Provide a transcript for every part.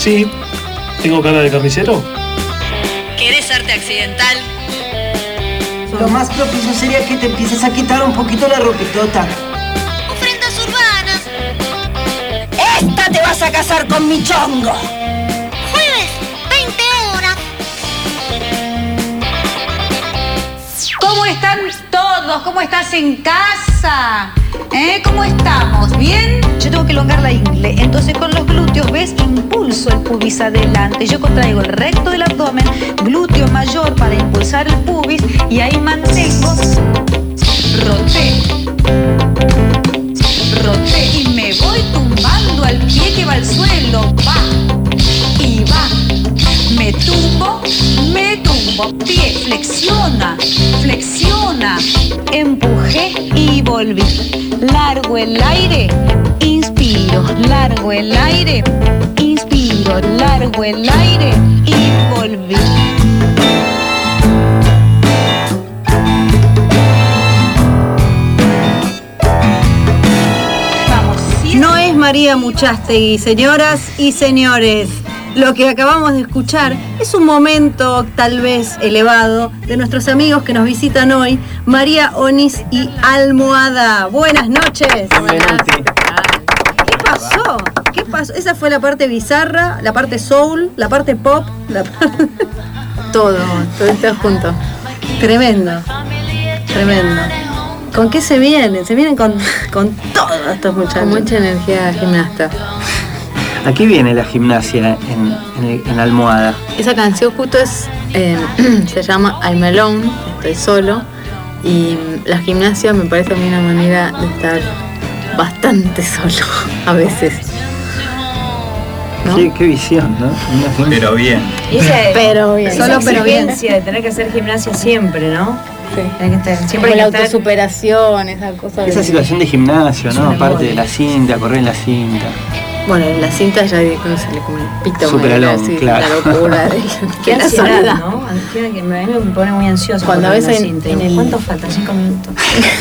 Sí. ¿Tengo cara de carnicero? ¿Querés arte accidental? Lo más propicio sería que te empieces a quitar un poquito la ropitota. Ofrendas urbanas. ¡Esta te vas a casar con mi chongo! Jueves, 20 horas. ¿Cómo están todos? ¿Cómo estás en casa? ¿Cómo estamos? ¿Bien? Yo tengo que elongar la ingle, entonces con los glúteos, ¿ves? Impulso el pubis adelante. Yo contraigo el recto del abdomen, glúteo mayor para impulsar el pubis y ahí mantengo. Roté y me voy tumbando al pie que va al suelo. Va y va. Me tumbo. Pie, flexiona. Empujé y volví. Largo el aire, inspiro. Largo el aire, inspiro. Largo el aire y volví. No es María Muchastegui, señoras y señores. Lo que acabamos de escuchar es un momento tal vez elevado de nuestros amigos que nos visitan hoy, María Onis y Almohada. Buenas noches. ¿Qué pasó? Esa fue la parte bizarra, la parte soul, la parte pop, todo está junto. Tremendo. ¿Con qué se vienen? Se vienen con todo estos muchachos. Con mucha energía gimnasta. Aquí viene la gimnasia en Almohada. Esa canción justo se llama I'm Alone, estoy solo. Y la gimnasia me parece a mí una manera de estar bastante solo, a veces. ¿No? Qué visión, ¿no? Pero bien. Pero bien. Solo pero bien. De tener que hacer gimnasia siempre, ¿no? Sí. Siempre la autosuperación, esa cosa. Esa situación de gimnasio, ¿no? Aparte de la cinta, correr en la cinta. Bueno, en la cinta ya no se le come el pito. Superalón, claro. La locura de qué ansiedad, ¿no? A mí me pone muy ansiosa. Cuando a veces en el... ¿Cuánto falta? 5 minutos.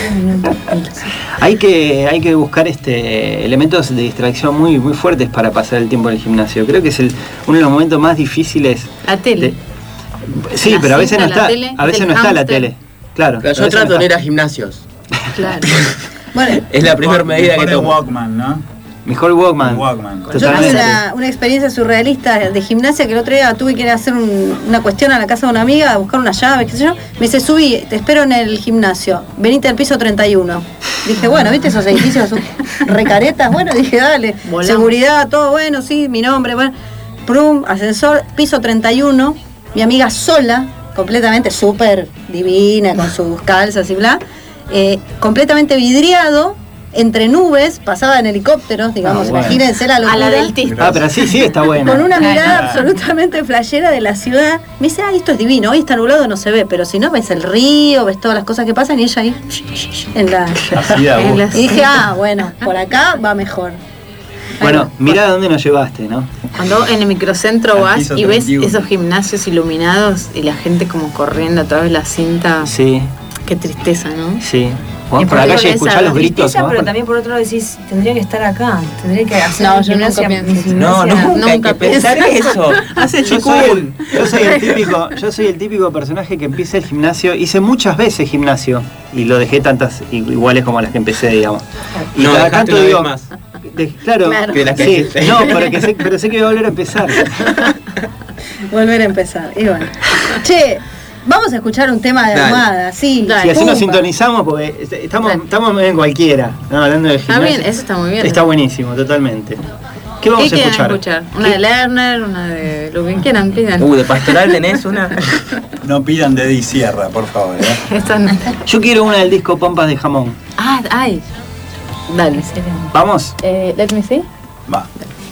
Hay que buscar elementos de distracción muy, muy fuertes para pasar el tiempo en el gimnasio. Creo que es uno de los momentos más difíciles. La tele. Sí, pero a veces no está. A veces no está la tele. Claro. Pero yo trato de ir a gimnasios. Claro. Bueno, es la primera medida que tomo. Walkman, ¿no? Mejor Walkman. Yo tuve una experiencia surrealista de gimnasia que el otro día tuve que ir a hacer una cuestión a la casa de una amiga, a buscar una llave, qué sé yo. Me dice, subí, te espero en el gimnasio, venite al piso 31. Dije, bueno, ¿viste esos edificios recaretas? Bueno, dije, dale, volamos. Seguridad, todo bueno, sí, mi nombre, bueno. Prum, ascensor, piso 31, mi amiga sola, completamente súper divina, con sus calzas y bla, completamente vidriado, entre nubes, pasaba en helicópteros, digamos, imagínense la locura. A la deltista. Pero sí, está bueno. Con una mirada absolutamente flashera de la ciudad. Me dice, esto es divino, hoy está nublado, no se ve, pero si no, ves el río, ves todas las cosas que pasan y ella ahí, en la... Y dije, bueno, por acá va mejor. Bueno, mirá dónde nos llevaste, ¿no? Cuando en el microcentro vas y ves esos gimnasios iluminados y la gente como corriendo a través de la cinta. Sí. Qué tristeza, ¿no? Sí. Bueno, por la calle escuchar los gritos. ¿No? Pero también por otro lado decís, tendría que estar acá, tendría que hacer gimnasia. Nunca pensar eso. Hace yo soy el típico personaje que empieza el gimnasio. Hice muchas veces gimnasio y lo dejé tantas iguales como las que empecé, digamos. Y no, cada tanto digo más. Claro. Que las que sí. No, pero sé que voy a volver a empezar. Volver a empezar. Y bueno. Che, vamos a escuchar un tema de Almohada, sí. Sí, así nos sintonizamos porque estamos en cualquiera, ¿no? Hablando de gimnasia. Está bien, eso está muy bien. Está buenísimo, totalmente. ¿Qué vamos a escuchar? Una de Lerner, una de lo que quieran, pidan. De Pastoral tenés una. No pidan de Di Sierra, por favor. Yo quiero una del disco Pampas de Jamón. Ay. Dale. ¿Vamos? Let me see. Va.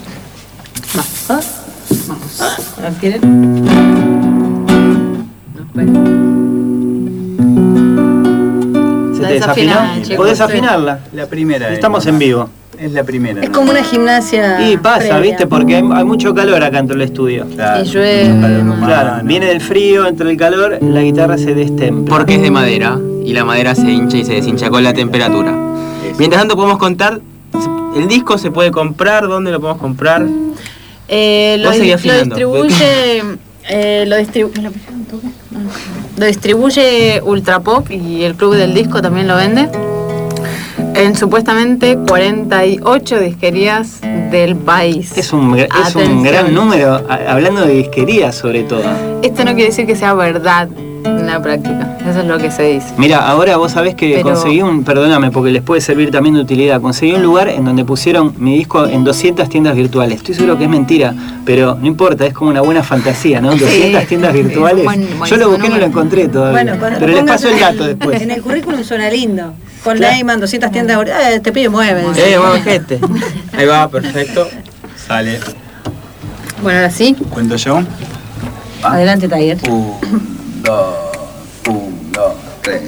Vamos. ¿Quieren? ¿Se te desafinó? ¿Podés afinarla? La primera. Estamos en vivo. Es la primera. Es como una gimnasia. Y pasa, previa. ¿Viste? Porque hay mucho calor acá dentro del estudio. Claro. Y llueve. Claro, viene del frío, entra el calor, la guitarra se destempla. Porque es de madera y la madera se hincha y se deshincha con la temperatura. Mientras tanto podemos contar, el disco se puede comprar, ¿dónde lo podemos comprar? Lo distribuye Ultra Pop y el Club del Disco también lo vende. En supuestamente 48 disquerías del país. Es un gran número, hablando de disquerías sobre todo. Esto no quiere decir que sea verdad en la práctica, eso es lo que se dice. Mira, ahora vos sabés que conseguí perdóname porque les puede servir también de utilidad, conseguí un lugar en donde pusieron mi disco en 200 tiendas virtuales. Estoy seguro que es mentira, pero no importa, es como una buena fantasía, ¿no? 200 tiendas virtuales. Yo lo busqué y no lo encontré todavía. Pero les paso el dato después. En el currículum suena lindo. Con Neyman, 200 tiendas, te pide mueve. Mueve gente. Ahí va, perfecto. Sale. Bueno, ahora sí. ¿Cuento yo? Adelante, Taller. 1, 2, 3.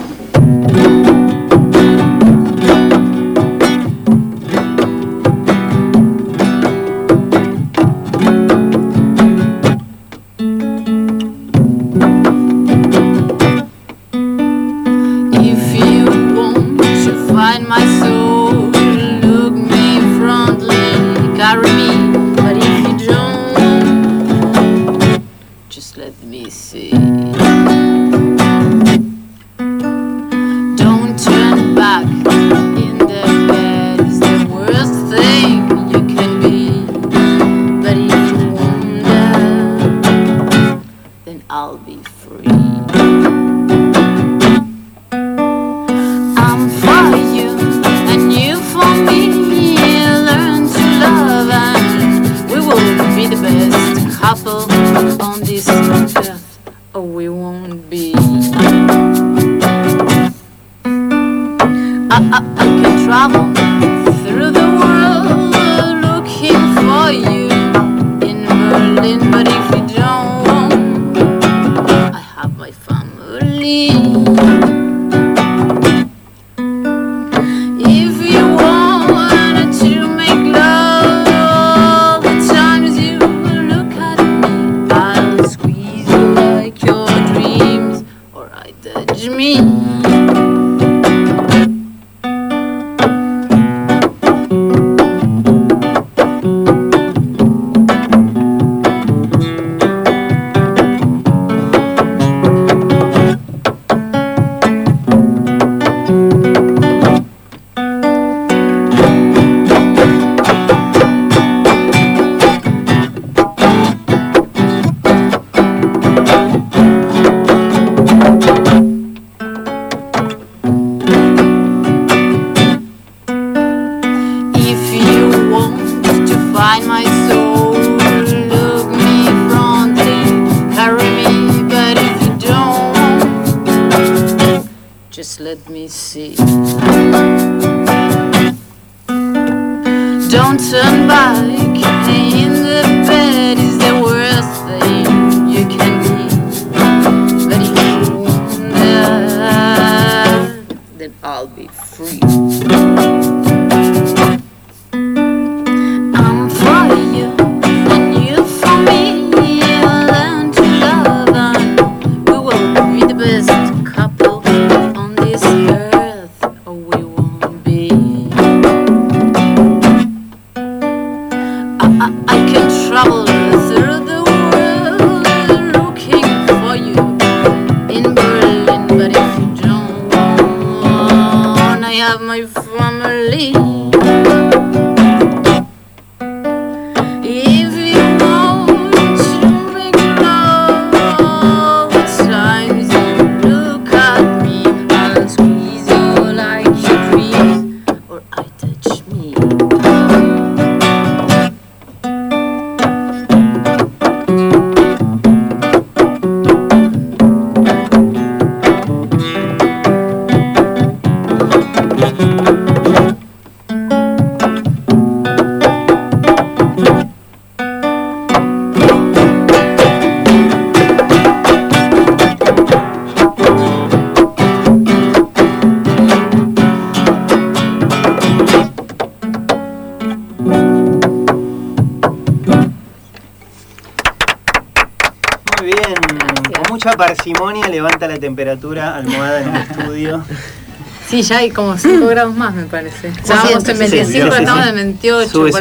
Parsimonia levanta la temperatura almohada en el estudio. Sí, ya hay como 5 grados más, me parece. Estábamos en 25, estamos en 28. Sube, por ahí.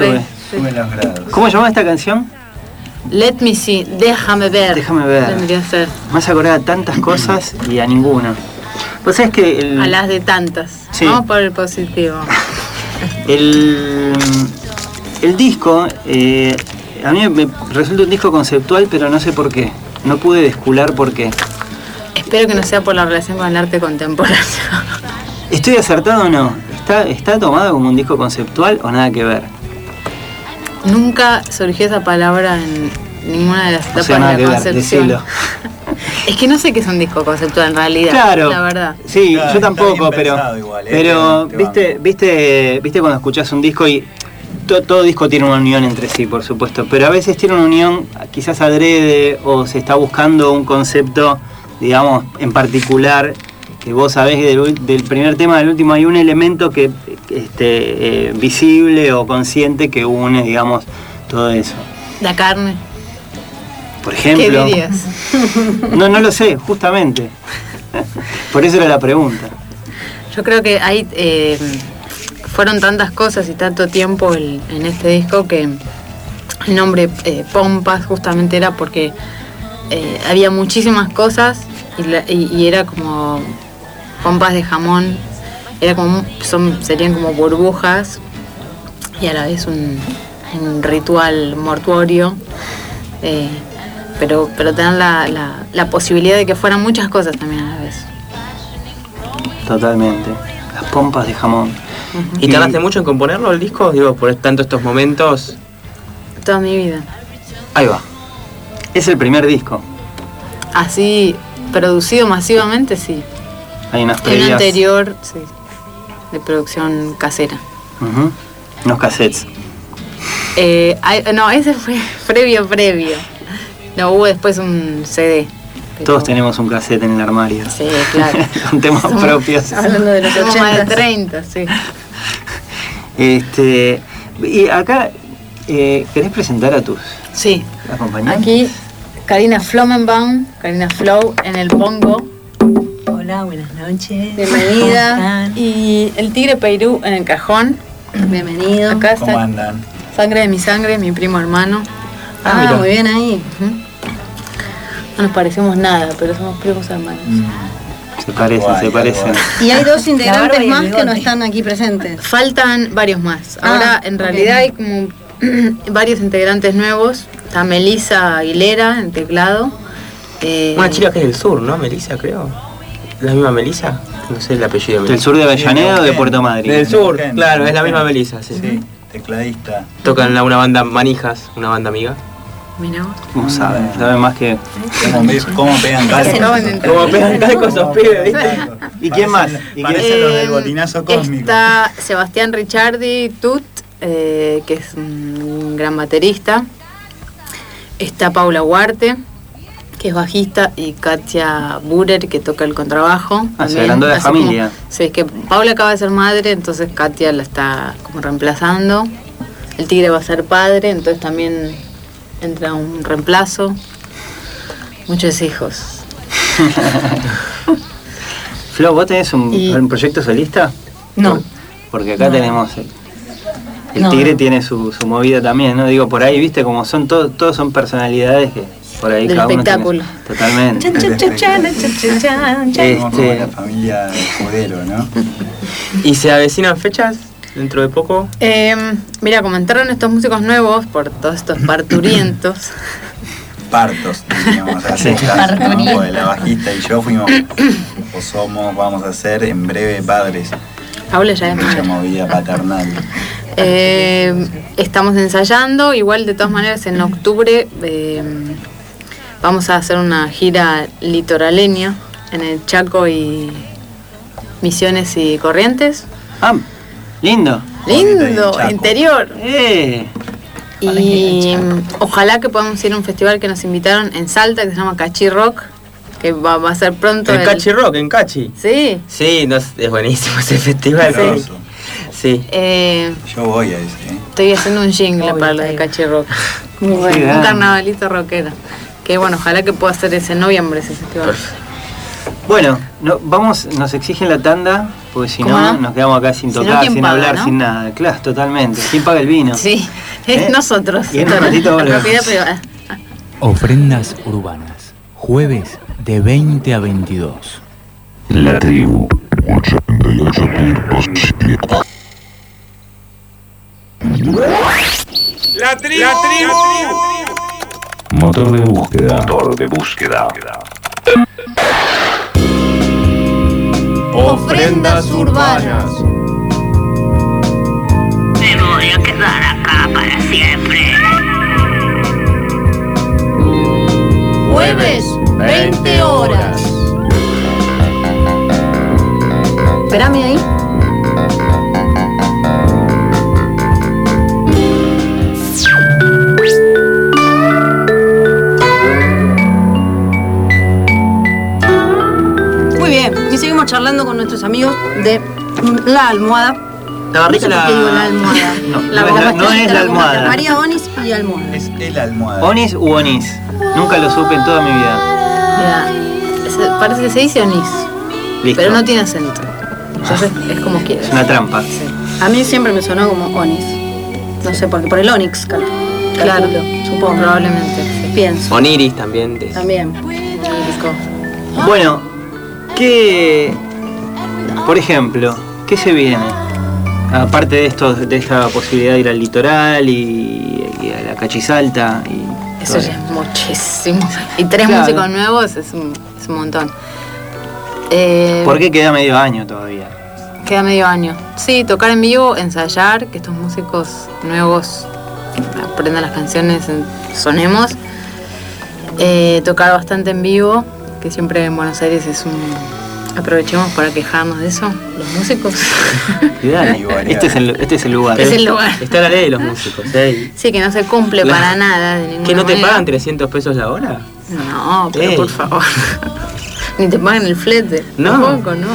Suben los grados. ¿Cómo se llama esta canción? Let me see, déjame ver. Déjame ver. Tendría que ser. Me has acordado a tantas cosas y a ninguna. Pues es que A las de tantas. Sí. Vamos por el positivo. el disco, a mí me resulta un disco conceptual, pero no sé por qué. No pude descular por qué. Espero que no sea por la relación con el arte contemporáneo. ¿Estoy acertado o no? ¿Está tomado como un disco conceptual o nada que ver? Nunca surgió esa palabra en ninguna de las etapas nada de que la ver, concepción. decilo. Es que no sé qué es un disco conceptual en realidad. Claro. La verdad. Sí, Claro, yo está tampoco, bien pero pensado igual, pero te viste cuando escuchás un disco y todo disco tiene una unión entre sí, por supuesto, pero a veces tiene una unión quizás adrede o se está buscando un concepto, digamos, en particular, que vos sabés que del primer tema al último hay un elemento que visible o consciente que une, digamos, todo eso. La carne. Por ejemplo. ¿Qué dirías? No lo sé, justamente. Por eso era la pregunta. Yo creo que hay fueron tantas cosas y tanto tiempo en este disco que el nombre Pompas justamente era porque había muchísimas cosas y era como pompas de jamón, era como serían como burbujas y a la vez un ritual mortuorio, pero tener la posibilidad de que fueran muchas cosas también a la vez. Totalmente. Las pompas de jamón. ¿Y tardaste mucho en componerlo el disco? Digo, por tanto estos momentos. Toda mi vida. Ahí va. Es el primer disco. Así, producido masivamente, sí. Hay unas En previas. anterior, sí, de producción casera. Ujú. Unos cassettes. No, ese fue previo. No, hubo después un CD. pero- Todos tenemos un cassette en el armario. Sí, claro. Con temas propios. Hablando de los Somos más de 80. 30, sí. Y acá, ¿querés presentar a tus Sí. acompañantes? Aquí, Karina Flomenbaum, Karina Flow en el bongo. Hola, buenas noches. Bienvenida. ¿Cómo están? Y el Tigre Peirú en el cajón. Bienvenido. Acá ¿Cómo está andan? Sangre de mi sangre, mi primo hermano. Ah, muy bien ahí. No nos parecemos nada, pero somos primos hermanos. Se parecen. Y hay dos La integrantes barba y el más que no bigote. están aquí presentes. Faltan varios más. Ahora, en ok. realidad, hay como varios integrantes nuevos. Está Melissa Aguilera en teclado. Una chica que es del sur, ¿no? Melissa, creo. ¿La misma Melissa? No sé el apellido de ¿Del Melissa. sur de Avellaneda o de Puerto Madryn? Del sur, Neuquén. claro, es la misma Melissa, sí. Sí, tecladista. Tocan una banda Manijas, una banda amiga. Mirá vos. ¿Cómo saben? Saben más que... ¿Cómo pegan Se calcos? acaban de entrar. Como pegan calcos esos pibes, ¿viste? ¿Y quién más? ¿Y quién- Parecen los del botinazo cósmico. Está Sebastián Ricciardi Tut, que es un gran baterista. Está Paula Huarte, que es bajista, y Katia Burer, que toca el contrabajo. Ah, se también. agrandó la Así familia. como- sí, es que Paula acaba de ser madre, entonces Katia la está como reemplazando. El Tigre va a ser padre, entonces también entra un reemplazo. Muchos hijos. Flo, ¿vos tenés Y- un proyecto solista? No. Porque acá No. tenemos... El No, Tigre no. tiene su movida también, ¿no? Digo, por ahí, viste, como son todos son personalidades que por ahí Del cada uno espectáculo. tiene... Totalmente. Chan, chan, chan, chan, chan, chan, chan, chan. Somos como la familia de Escudero, ¿no? ¿Y se avecinan fechas dentro de poco? Mira, como entraron estos músicos nuevos por todos estos parturientos. Partos, digamos así. Sí. ¿No? Porque la bajista y yo fuimos, o vamos a ser en breve padres. Paula ya es Mucha madre. movida paternal. Estamos ensayando, igual de todas maneras en octubre vamos a hacer una gira litoraleña en el Chaco y Misiones y Corrientes. Ah, lindo. Lindo, Chaco. interior. Y Chaco. ojalá que podamos ir a un festival que nos invitaron en Salta que se llama Cachi Rock, que va a ser pronto. En Cachi Rock, en Cachi. Sí. Sí, es buenísimo ese festival. Sí. Grosso. Sí. Yo voy a ese, ¿eh? Estoy haciendo un jingle para lo de Cachi Rock. Muy Qué bueno. Un grande. carnavalito rockero. Que bueno, ojalá que pueda hacer ese en noviembre ese festival. Bueno, nos exigen la tanda. Porque si ¿Cómo no, no? nos quedamos acá sin Si no, tocar, ¿quién sin paga, hablar, no? sin nada. Claro, totalmente. ¿Quién paga el vino? Sí, es nosotros. Y en un ratito La volvemos. propiedad privada. Ofrendas urbanas. Jueves de 20 a 22. La tribu 88.7. La tribu. Motor de búsqueda. Motor de búsqueda. Ofrendas urbanas. Me voy a quedar acá para siempre. Jueves, 20 horas. Espérame ahí. Muy bien, y seguimos charlando con nuestros amigos de La Almohada. La barrica No sé por qué digo La Almohada. No es la almohada. María Onis y Almohada. Es el almohada. ¿Onis u Onis? Nunca lo supe en toda mi vida. Mira, parece que se dice Onís, Listo. pero no tiene acento. Entonces es como quieras. Es una trampa. A mí siempre me sonó como Onis. No sé por qué, por el Onix, Claro, calculo, supongo. probablemente. Sí. Pienso. Oniris también. También. Bueno, ¿qué, por ejemplo, qué se viene? Aparte de esto, de esta posibilidad de ir al litoral y a la Cachisalta y Eso todo ya es muchísimo. Y 3 Claro. músicos nuevos es un montón. ¿Por qué queda medio año todavía? Queda medio año. Sí, tocar en vivo, ensayar, que estos músicos nuevos aprendan las canciones, sonemos. Tocar bastante en vivo, que siempre en Buenos Aires es un... Aprovechemos para quejarnos de eso, los músicos. Y dale, este es el lugar. Es el lugar. Está la ley de los músicos. ¿Eh? Sí, que no se cumple Claro. para nada de ninguna ¿Que no te manera. pagan 300 pesos la hora? No, pero Ey. por favor. Ni te pagan el flete. No. Tampoco, no.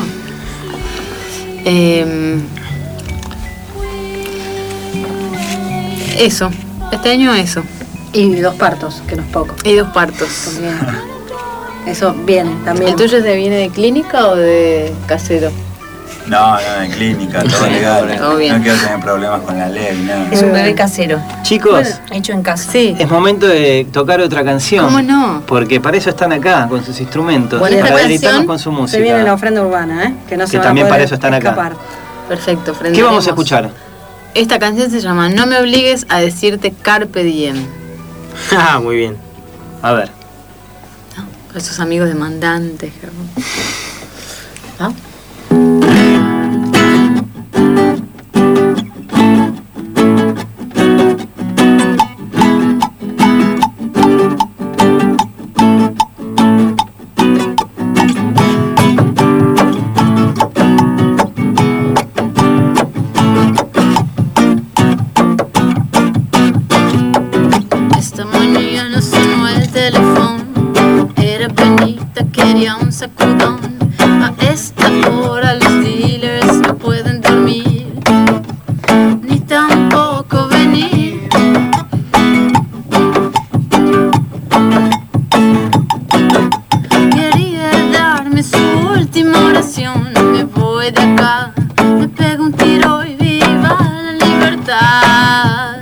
Eso. Este año eso. Y 2 partos, que no es poco. Y 2 partos. También. Eso viene también. ¿El tuyo viene de clínica o de casero? No, en clínica, todo legal. Todo bien. No quiero tener problemas con la ley, nada. Es un bebé casero. Chicos, Hecho en casa. Sí. es momento de tocar otra canción. ¿Cómo no? Porque para eso están acá, con sus instrumentos. Bueno, esta para canción deleitarnos con su música. Se viene la ofrenda urbana, que no se Que van a también poder para eso están acá. escapar. Perfecto. ¿Qué vamos a escuchar? Esta canción se llama No me obligues a decirte Carpe Diem. Ah, muy bien. A ver. Esos amigos demandantes. ¿Ah? Esta mañana sonó el teléfono. Era Benita, quería un sacudón. A esta hora los dealers no pueden dormir, ni tampoco venir. Quería darme su última oración. Me voy de acá, me pego un tiro y viva la libertad.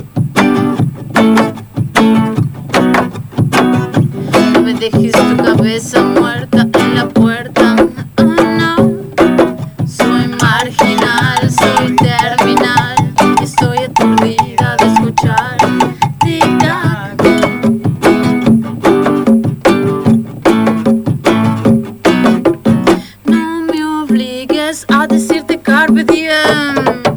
No me dejes tu cabeza muerta en la puerta. Oh, no. Soy marginal, soy terminal. Estoy aturdida de escuchar tic-tac. No me obligues a decirte carpe diem.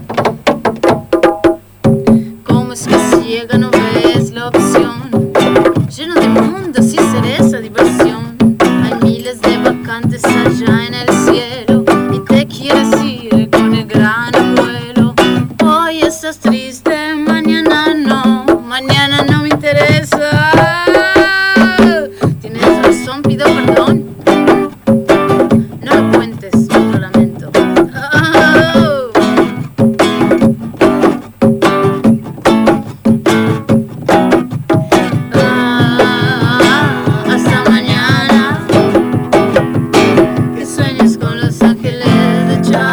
¿Cómo es que ciega no ves la opción? Lleno de mundos y cereza diversión. Hay miles de vacantes allá en el cielo y te quieres ir con el gran abuelo. Hoy estás triste, mañana no me interesa. Tienes razón, pido perdón. No lo cuentes, lo lamento. Oh. Hasta mañana. Que sueñes con los ángeles de Charlie.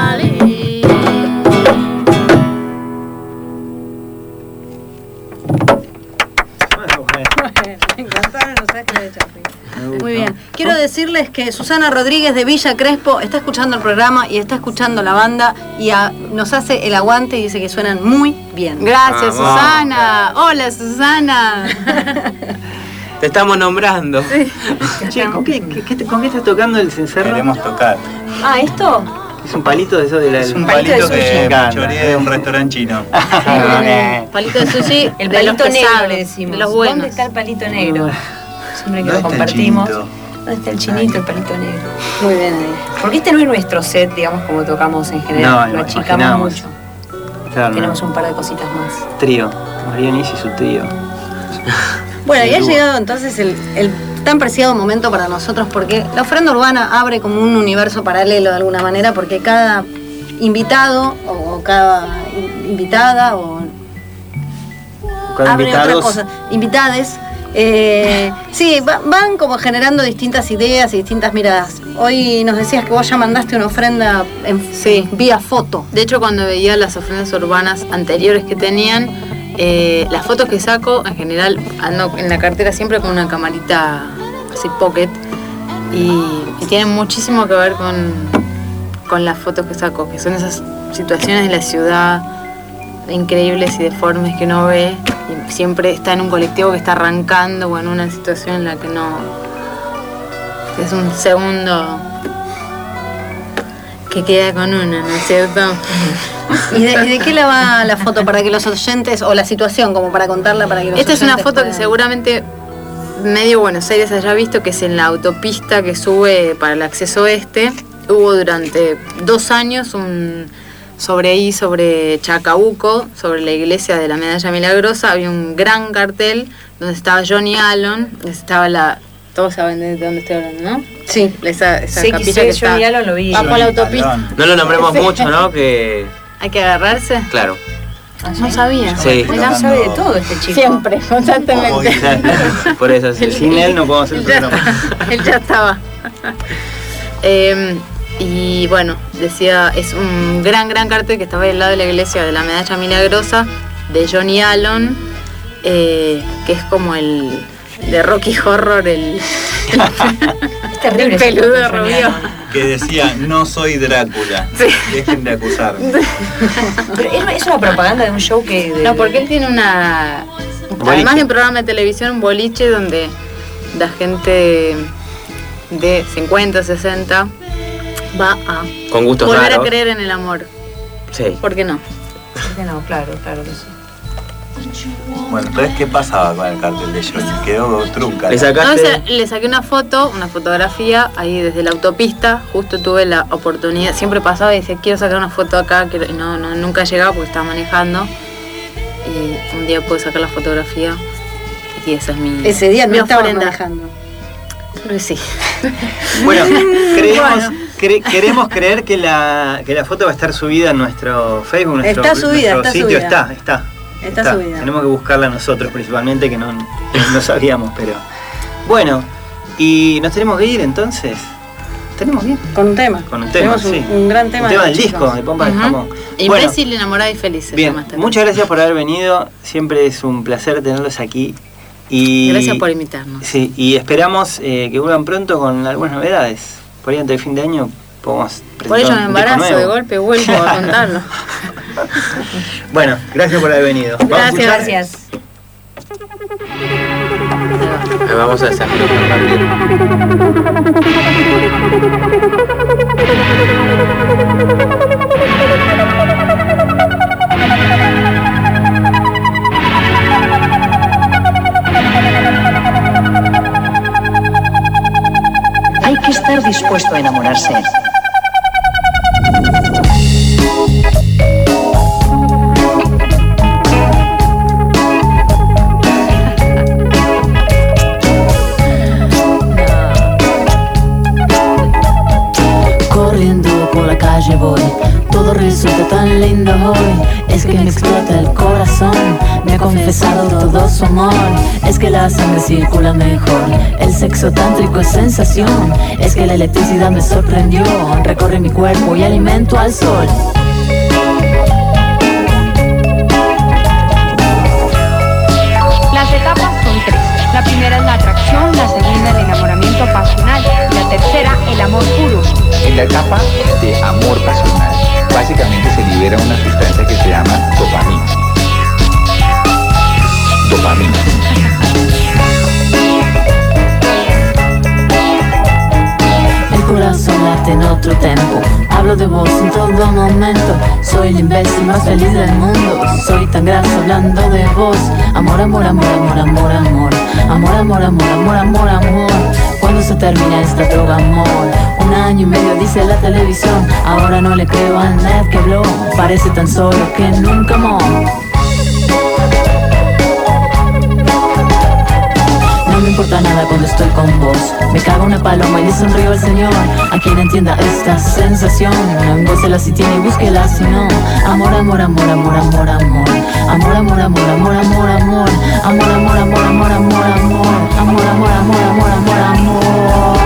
Muy bien. Quiero decirles que Susana Rodríguez de Villa Crespo está escuchando el programa y está escuchando la banda y nos hace el aguante y dice que suenan muy bien. Gracias, Susana. Hola, Susana. Te estamos nombrando. Sí. Che, ¿con qué estás tocando el cencerro? Queremos tocar. Ah, ¿esto? Es un palito de eso de la... Es un palito que me choreé de un restaurante chino. Palito de sushi, el de los palito negro pesados, le decimos. de los buenos. ¿Dónde está el palito negro? Siempre que ¿Dónde lo está el compartimos. chinito? ¿Dónde está el chinito, el palito negro? Muy bien ahí. Porque este no es nuestro set, digamos, como tocamos en general. Lo achicamos mucho. Claro, tenemos un par de cositas más. Trío. María Nisi y su trío. Bueno, y ha llegado entonces el tan preciado momento para nosotros porque la ofrenda urbana abre como un universo paralelo de alguna manera porque cada invitado o cada invitada o cada abre otra cosa, invitades, sí, van como generando distintas ideas y distintas miradas. Hoy nos decías que vos ya mandaste una ofrenda vía foto. De hecho, cuando veía las ofrendas urbanas anteriores que tenían, las fotos que saco, en general, ando en la cartera siempre con una camarita así pocket y tienen muchísimo que ver con las fotos que saco, que son esas situaciones de la ciudad increíbles y deformes que uno ve y siempre está en un colectivo que está arrancando o en una situación en la que no... es un segundo que queda con uno, ¿no es cierto? ¿Y de qué le va la foto para que los oyentes, o la situación como para contarla para que los Esta oyentes es una foto puedan... que seguramente medio Buenos Aires haya visto, que es en la autopista que sube para el acceso este. Hubo durante 2 años sobre Chacabuco, sobre la iglesia de la Medalla Milagrosa, había un gran cartel donde estaba Johnny Allen, estaba todos saben de dónde estoy hablando, ¿no? Sí. Esa Sí, capilla que está Johnny Allen lo vi. bajo la autopista. No lo nombremos mucho, ¿no? Que... Hay que agarrarse. Claro. No sabía. Sí. Él sabe de todo este chico. Siempre, constantemente. Por eso sí. Sin él no podemos hacer el programa. Él ya estaba. Y bueno, decía, es un gran cartel que estaba al lado de la iglesia de la Medalla Milagrosa de Johnny Allen, que es como el de Rocky Horror, el terrible el peludo rubio. Que decía, no soy Drácula. Sí. Dejen de acusarme. Pero es una propaganda de un show que... No, porque él tiene además de un programa de televisión, un boliche donde la gente de 50, 60 va a con gustos volver raros. a creer en el amor. Sí. ¿Por qué no? ¿Por qué no? Claro que sí. Bueno, entonces, ¿qué pasaba con el cartel de Johnny? Quedó trunca. Le sacaste... le saqué una fotografía ahí desde la autopista. Justo tuve la oportunidad, siempre pasaba y decía, quiero sacar una foto acá, y nunca llegaba porque estaba manejando. Y un día pude sacar la fotografía y esa es mi... Ese día no mi estaba ofrenda. manejando. Creo que sí. Bueno, queremos creer que la foto va a estar subida en nuestro Facebook, Está subida, nuestro está sitio. subida. Está subida. Tenemos que buscarla nosotros principalmente, que no sabíamos, pero... Bueno, ¿y nos tenemos que ir entonces? ¿Tenemos que ir? Con un tema. Con un tema, Tenemos sí. un gran tema. Un tema de del los disco, chicos. de Pompa de Jamón. Imbécil, enamorada y feliz se Bien, llama esta muchas gracias por haber venido. Siempre es un placer tenerlos aquí. Y, gracias por invitarnos. Sí, y esperamos que vuelvan pronto con algunas novedades. Por ahí antes de fin de año podemos presentar Por ello me un disco embarazo nuevo. de golpe, vuelvo a contarlo. Bueno, gracias por haber venido. Vamos a escuchar. Gracias. Vamos a hacer Hay que estar dispuesto a enamorarse. Corriendo por la calle voy, todo resulta tan lindo hoy. Es que me explota el corazón, me ha confesado todo su amor. Es que la sangre circula mejor, el sexo tántrico es sensación. Es que la electricidad me sorprendió, recorre mi cuerpo y alimento al sol. Las etapas son 3. La primera es la atracción, la segunda la etapa de amor pasional, básicamente se libera una sustancia que se llama dopamina. Dopamina. El corazón late en otro tempo. Hablo de vos en todo momento. Soy el imbécil más feliz del mundo. Soy tan graso hablando de vos. Amor, amor, amor, amor, amor, amor. Amor, amor, amor, amor, amor, amor. Cuando se termina esta droga, amor. 1 año y medio dice la televisión. Ahora no le creo a Ned que habló. Parece tan solo que nunca amó. No me importa nada cuando estoy con vos. Me cago una paloma y le sonrío al Señor. A quien entienda esta sensación, gócela si tiene y búsquela si no. Amor, amor, amor, amor, amor, amor. Amor, amor, amor, amor, amor, amor. Amor, amor, amor, amor, amor, amor. Amor, amor, amor, amor, amor, amor.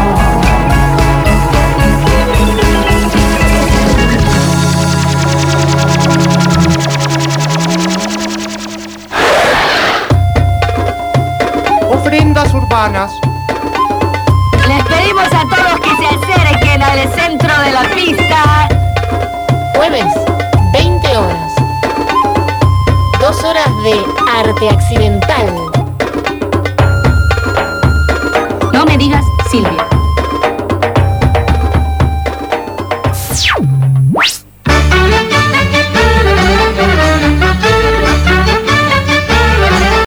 Ofrendas urbanas. Les pedimos a todos que se acerquen al centro de la pista. Jueves, 20 horas. 2 horas de arte accidental. No me digas Silvia.